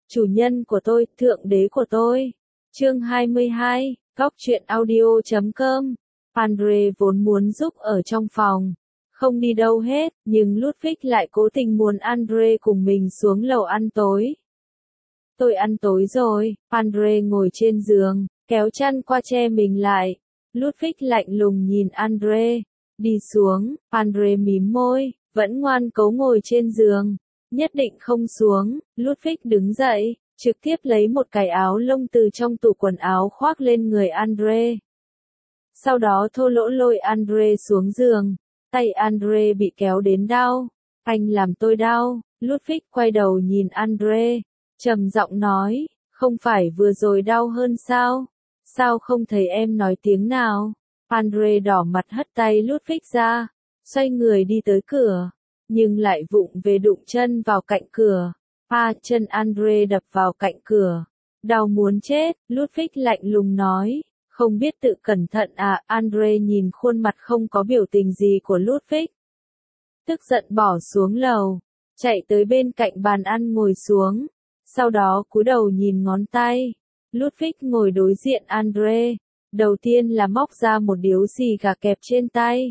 chủ nhân của tôi, thượng đế của tôi. Chương 22, Góc truyện audio.com. Andre vốn muốn giúp ở trong phòng, không đi đâu hết, nhưng Ludwig lại cố tình muốn Andre cùng mình xuống lầu ăn tối. Tôi ăn tối rồi. Andre ngồi trên giường, kéo chăn qua che mình lại. Ludwig lạnh lùng nhìn Andre. Đi xuống. Andre mím môi, vẫn ngoan cố ngồi trên giường. Nhất định không xuống. Ludwig đứng dậy, trực tiếp lấy một cái áo lông từ trong tủ quần áo khoác lên người Andre. Sau đó thô lỗ lôi Andre xuống giường. Tay Andre bị kéo đến đau. Anh làm tôi đau. Ludwig quay đầu nhìn Andre, trầm giọng nói, không phải vừa rồi đau hơn sao? Sao không thấy em nói tiếng nào? Andre đỏ mặt hất tay Ludwig ra, xoay người đi tới cửa, nhưng lại vụng về đụng chân vào cạnh cửa. Chân Andre đập vào cạnh cửa. Đau muốn chết. Ludwig lạnh lùng nói, không biết tự cẩn thận à? Andre nhìn khuôn mặt không có biểu tình gì của Ludwig, tức giận bỏ xuống lầu, chạy tới bên cạnh bàn ăn ngồi xuống, sau đó cúi đầu nhìn ngón tay. Ludwig ngồi đối diện Andre, đầu tiên là móc ra một điếu xì gà kẹp trên tay.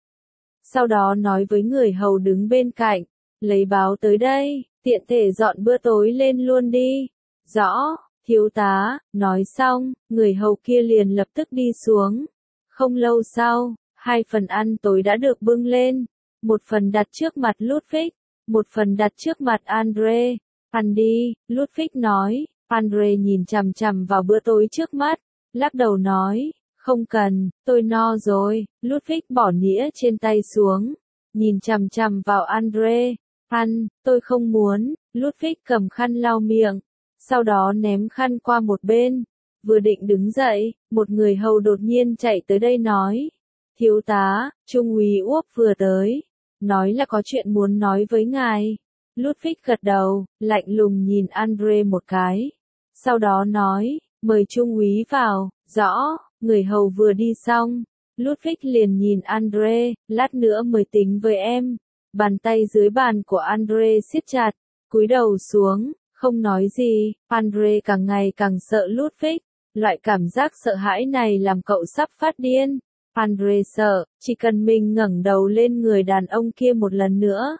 Sau đó nói với người hầu đứng bên cạnh, lấy báo tới đây, tiện thể dọn bữa tối lên luôn đi. Rõ, thiếu tá. Nói xong, người hầu kia liền lập tức đi xuống. Không lâu sau, 2 phần ăn tối đã được bưng lên, một phần đặt trước mặt Ludwig, một phần đặt trước mặt Andre. Ăn đi, Ludwig nói. Andre nhìn chằm chằm vào bữa tối trước mắt, lắc đầu nói, không cần, tôi no rồi. Ludwig bỏ nĩa trên tay xuống, nhìn chằm chằm vào Andre. Ăn, tôi không muốn. Ludwig cầm khăn lau miệng, sau đó ném khăn qua một bên. Vừa định đứng dậy, một người hầu đột nhiên chạy tới đây nói, thiếu tá, trung úy Uốc vừa tới, nói là có chuyện muốn nói với ngài. Ludwig gật đầu, lạnh lùng nhìn Andre một cái, sau đó nói, mời trung úy vào. Rõ. Người hầu vừa đi xong, Ludwig liền nhìn Andre, lát nữa mới tính với em. Bàn tay dưới bàn của Andre siết chặt, cúi đầu xuống, không nói gì. Andre càng ngày càng sợ Ludwig, loại cảm giác sợ hãi này làm cậu sắp phát điên. Andre sợ, chỉ cần mình ngẩng đầu lên người đàn ông kia một lần nữa,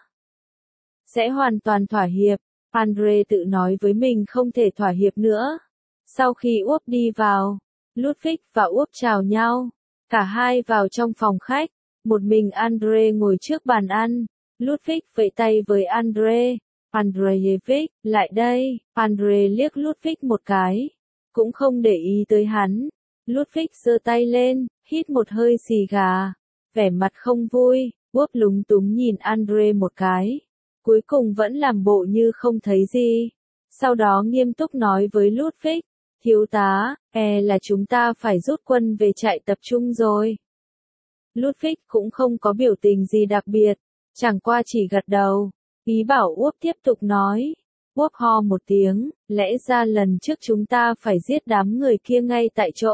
sẽ hoàn toàn thỏa hiệp. Andre tự nói với mình không thể thỏa hiệp nữa. Sau khi Uốc đi vào, Ludwig và Uốc chào nhau, cả hai vào trong phòng khách, một mình Andre ngồi trước bàn ăn. Ludwig vẫy tay với Andre, Andreevich, lại đây. Andre liếc Ludwig một cái, cũng không để ý tới hắn. Ludwig giơ tay lên, hít một hơi xì gà, vẻ mặt không vui. Uốc lúng túng nhìn Andre một cái, cuối cùng vẫn làm bộ như không thấy gì. Sau đó nghiêm túc nói với Ludwig, thiếu tá, là chúng ta phải rút quân về trại tập trung rồi. Ludwig cũng không có biểu tình gì đặc biệt, chẳng qua chỉ gật đầu, ý bảo Uốc tiếp tục nói. Uốc ho một tiếng, lẽ ra lần trước chúng ta phải giết đám người kia ngay tại chỗ.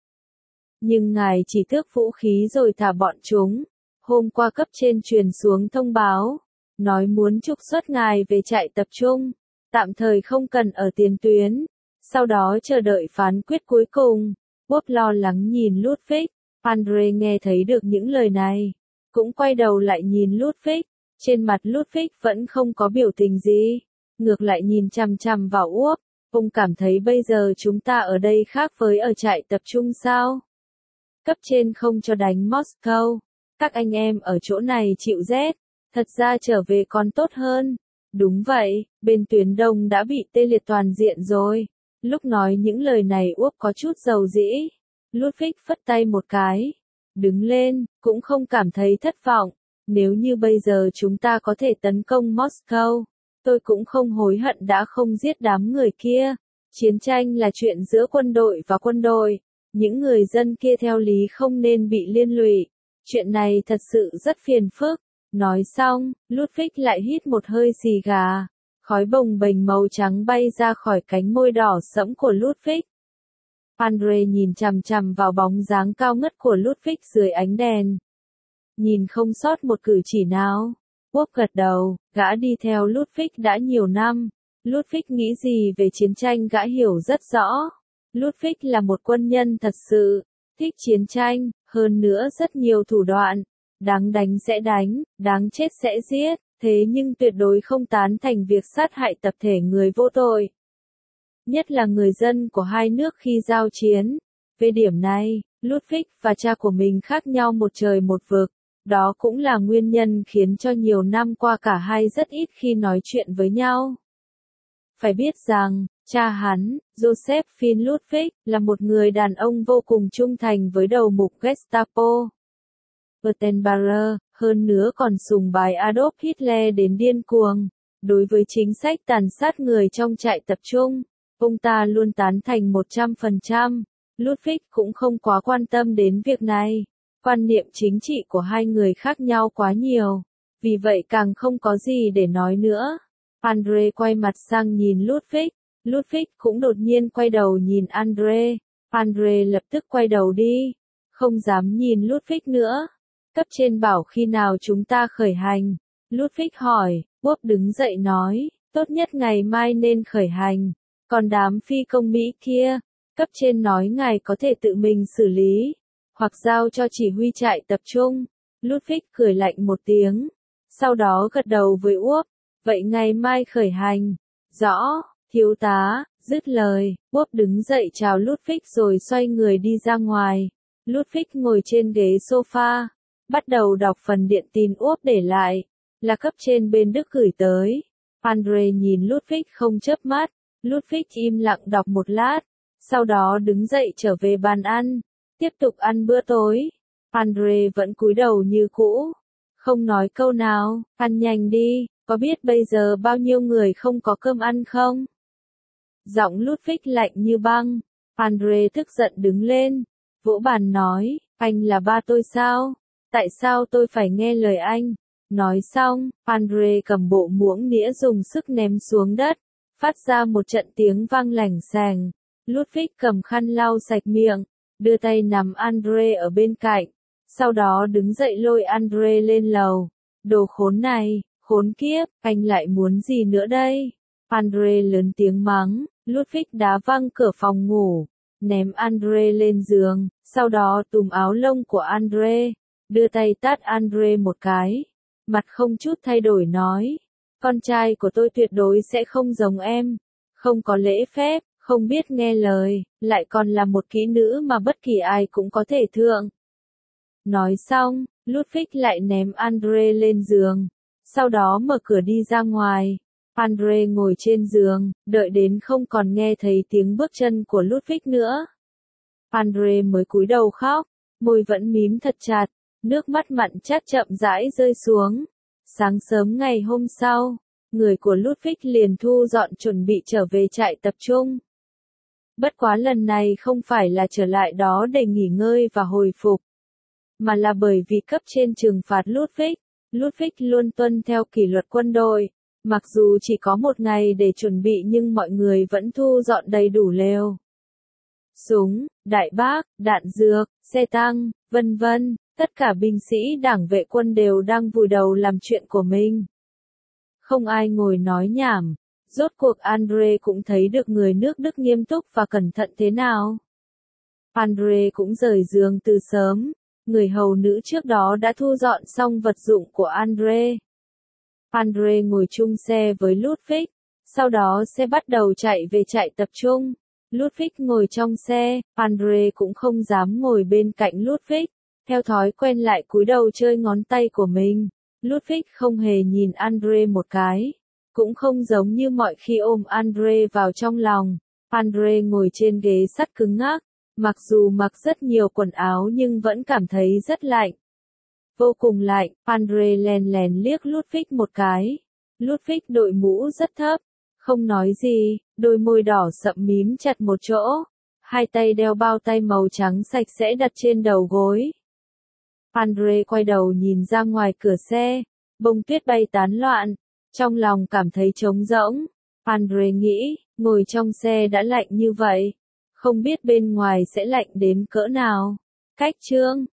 Nhưng ngài chỉ tước vũ khí rồi thả bọn chúng. Hôm qua cấp trên truyền xuống thông báo, nói muốn trục xuất ngài về trại tập trung, tạm thời không cần ở tiền tuyến, sau đó chờ đợi phán quyết cuối cùng. Uốc lo lắng nhìn Ludwig. Andre nghe thấy được những lời này, cũng quay đầu lại nhìn Ludwig. Trên mặt Ludwig vẫn không có biểu tình gì, ngược lại nhìn chằm chằm vào Uốc. Ông cảm thấy bây giờ chúng ta ở đây khác với ở trại tập trung sao? Cấp trên không cho đánh Moscow, các anh em ở chỗ này chịu rét, thật ra trở về còn tốt hơn. Đúng vậy, bên tuyến đông đã bị tê liệt toàn diện rồi. Lúc nói những lời này Uốc có chút dầu dĩ. Ludwig phất tay một cái, đứng lên, cũng không cảm thấy thất vọng. Nếu như bây giờ chúng ta có thể tấn công Moscow, tôi cũng không hối hận đã không giết đám người kia. Chiến tranh là chuyện giữa quân đội và quân đội, những người dân kia theo lý không nên bị liên lụy. Chuyện này thật sự rất phiền phức. Nói xong, Ludwig lại hít một hơi xì gà. Khói bồng bềnh màu trắng bay ra khỏi cánh môi đỏ sẫm của Ludwig. Andre nhìn chằm chằm vào bóng dáng cao ngất của Ludwig dưới ánh đèn. Nhìn không sót một cử chỉ nào. Uốc gật đầu, gã đi theo Ludwig đã nhiều năm. Ludwig nghĩ gì về chiến tranh gã hiểu rất rõ. Ludwig là một quân nhân thật sự, thích chiến tranh, hơn nữa rất nhiều thủ đoạn. Đáng đánh sẽ đánh, đáng chết sẽ giết, thế nhưng tuyệt đối không tán thành việc sát hại tập thể người vô tội. Nhất là người dân của hai nước khi giao chiến. Về điểm này, Ludwig và cha của mình khác nhau một trời một vực. Đó cũng là nguyên nhân khiến cho nhiều năm qua cả hai rất ít khi nói chuyện với nhau. Phải biết rằng, cha hắn, Joseph Finn Ludwig, là một người đàn ông vô cùng trung thành với đầu mục Gestapo Gutenberg, hơn nữa còn sùng bái Adolf Hitler đến điên cuồng. Đối với chính sách tàn sát người trong trại tập trung, ông ta luôn tán thành 100%. Ludwig cũng không quá quan tâm đến việc này. Quan niệm chính trị của hai người khác nhau quá nhiều, vì vậy càng không có gì để nói nữa. Andre quay mặt sang nhìn Ludwig. Ludwig cũng đột nhiên quay đầu nhìn Andre. Andre lập tức quay đầu đi, không dám nhìn Ludwig nữa. Cấp trên bảo khi nào chúng ta khởi hành? Ludwig hỏi. Bob đứng dậy nói, tốt nhất ngày mai nên khởi hành. Còn đám phi công Mỹ kia, cấp trên nói ngài có thể tự mình xử lý, hoặc giao cho chỉ huy trại tập trung. Ludwig cười lạnh một tiếng, sau đó gật đầu với Bob. Vậy ngày mai khởi hành. Rõ, thiếu tá. Dứt lời, Bob đứng dậy chào Ludwig rồi xoay người đi ra ngoài. Ludwig ngồi trên ghế sofa, bắt đầu đọc phần điện tin Bob để lại, là cấp trên bên Đức gửi tới. Andre nhìn Ludwig không chớp mắt. Ludwig im lặng đọc một lát, sau đó đứng dậy trở về bàn ăn, tiếp tục ăn bữa tối. Andre vẫn cúi đầu như cũ, không nói câu nào. Ăn nhanh đi, có biết bây giờ bao nhiêu người không có cơm ăn không? Giọng Ludwig lạnh như băng. Andre tức giận đứng lên, vỗ bàn nói, anh là ba tôi sao? Tại sao tôi phải nghe lời anh? Nói xong, Andre cầm bộ muỗng nĩa dùng sức ném xuống đất, phát ra một trận tiếng vang lảnh xành. Ludwig cầm khăn lau sạch miệng, đưa tay nắm Andre ở bên cạnh, sau đó đứng dậy lôi Andre lên lầu. Đồ khốn này, khốn kiếp, anh lại muốn gì nữa đây? Andre lớn tiếng mắng. Ludwig đá văng cửa phòng ngủ, ném Andre lên giường, sau đó túm áo lông của Andre, đưa tay tát Andre một cái. Mặt không chút thay đổi nói, con trai của tôi tuyệt đối sẽ không giống em, không có lễ phép, không biết nghe lời, lại còn là một kỹ nữ mà bất kỳ ai cũng có thể thượng. Nói xong, Ludwig lại ném Andre lên giường, sau đó mở cửa đi ra ngoài. Andre ngồi trên giường, đợi đến không còn nghe thấy tiếng bước chân của Ludwig nữa. Andre mới cúi đầu khóc, môi vẫn mím thật chặt, nước mắt mặn chát chậm rãi rơi xuống. Sáng sớm ngày hôm sau, người của Ludwig liền thu dọn chuẩn bị trở về trại tập trung. Bất quá lần này không phải là trở lại đó để nghỉ ngơi và hồi phục, mà là bởi vì cấp trên trừng phạt Ludwig. Ludwig luôn tuân theo kỷ luật quân đội. Mặc dù chỉ có một ngày để chuẩn bị nhưng mọi người vẫn thu dọn đầy đủ lều, súng, đại bác, đạn dược, xe tăng, vân vân. Tất cả binh sĩ đảng vệ quân đều đang vùi đầu làm chuyện của mình. Không ai ngồi nói nhảm. Rốt cuộc Andre cũng thấy được người nước Đức nghiêm túc và cẩn thận thế nào. Andre cũng rời giường từ sớm. Người hầu nữ trước đó đã thu dọn xong vật dụng của Andre. Andre ngồi chung xe với Ludwig, sau đó xe bắt đầu chạy về trại tập trung. Ludwig ngồi trong xe, Andre cũng không dám ngồi bên cạnh Ludwig, theo thói quen lại cúi đầu chơi ngón tay của mình. Ludwig không hề nhìn Andre một cái, cũng không giống như mọi khi ôm Andre vào trong lòng. Andre ngồi trên ghế sắt cứng ngắc, mặc dù mặc rất nhiều quần áo nhưng vẫn cảm thấy rất lạnh. Vô cùng lạnh. Andre lén lén liếc Ludwig một cái. Ludwig đội mũ rất thấp, không nói gì, đôi môi đỏ sậm mím chặt một chỗ, hai tay đeo bao tay màu trắng sạch sẽ đặt trên đầu gối. Andre quay đầu nhìn ra ngoài cửa xe, bông tuyết bay tán loạn, trong lòng cảm thấy trống rỗng. Andre nghĩ, ngồi trong xe đã lạnh như vậy, không biết bên ngoài sẽ lạnh đến cỡ nào. Cách chương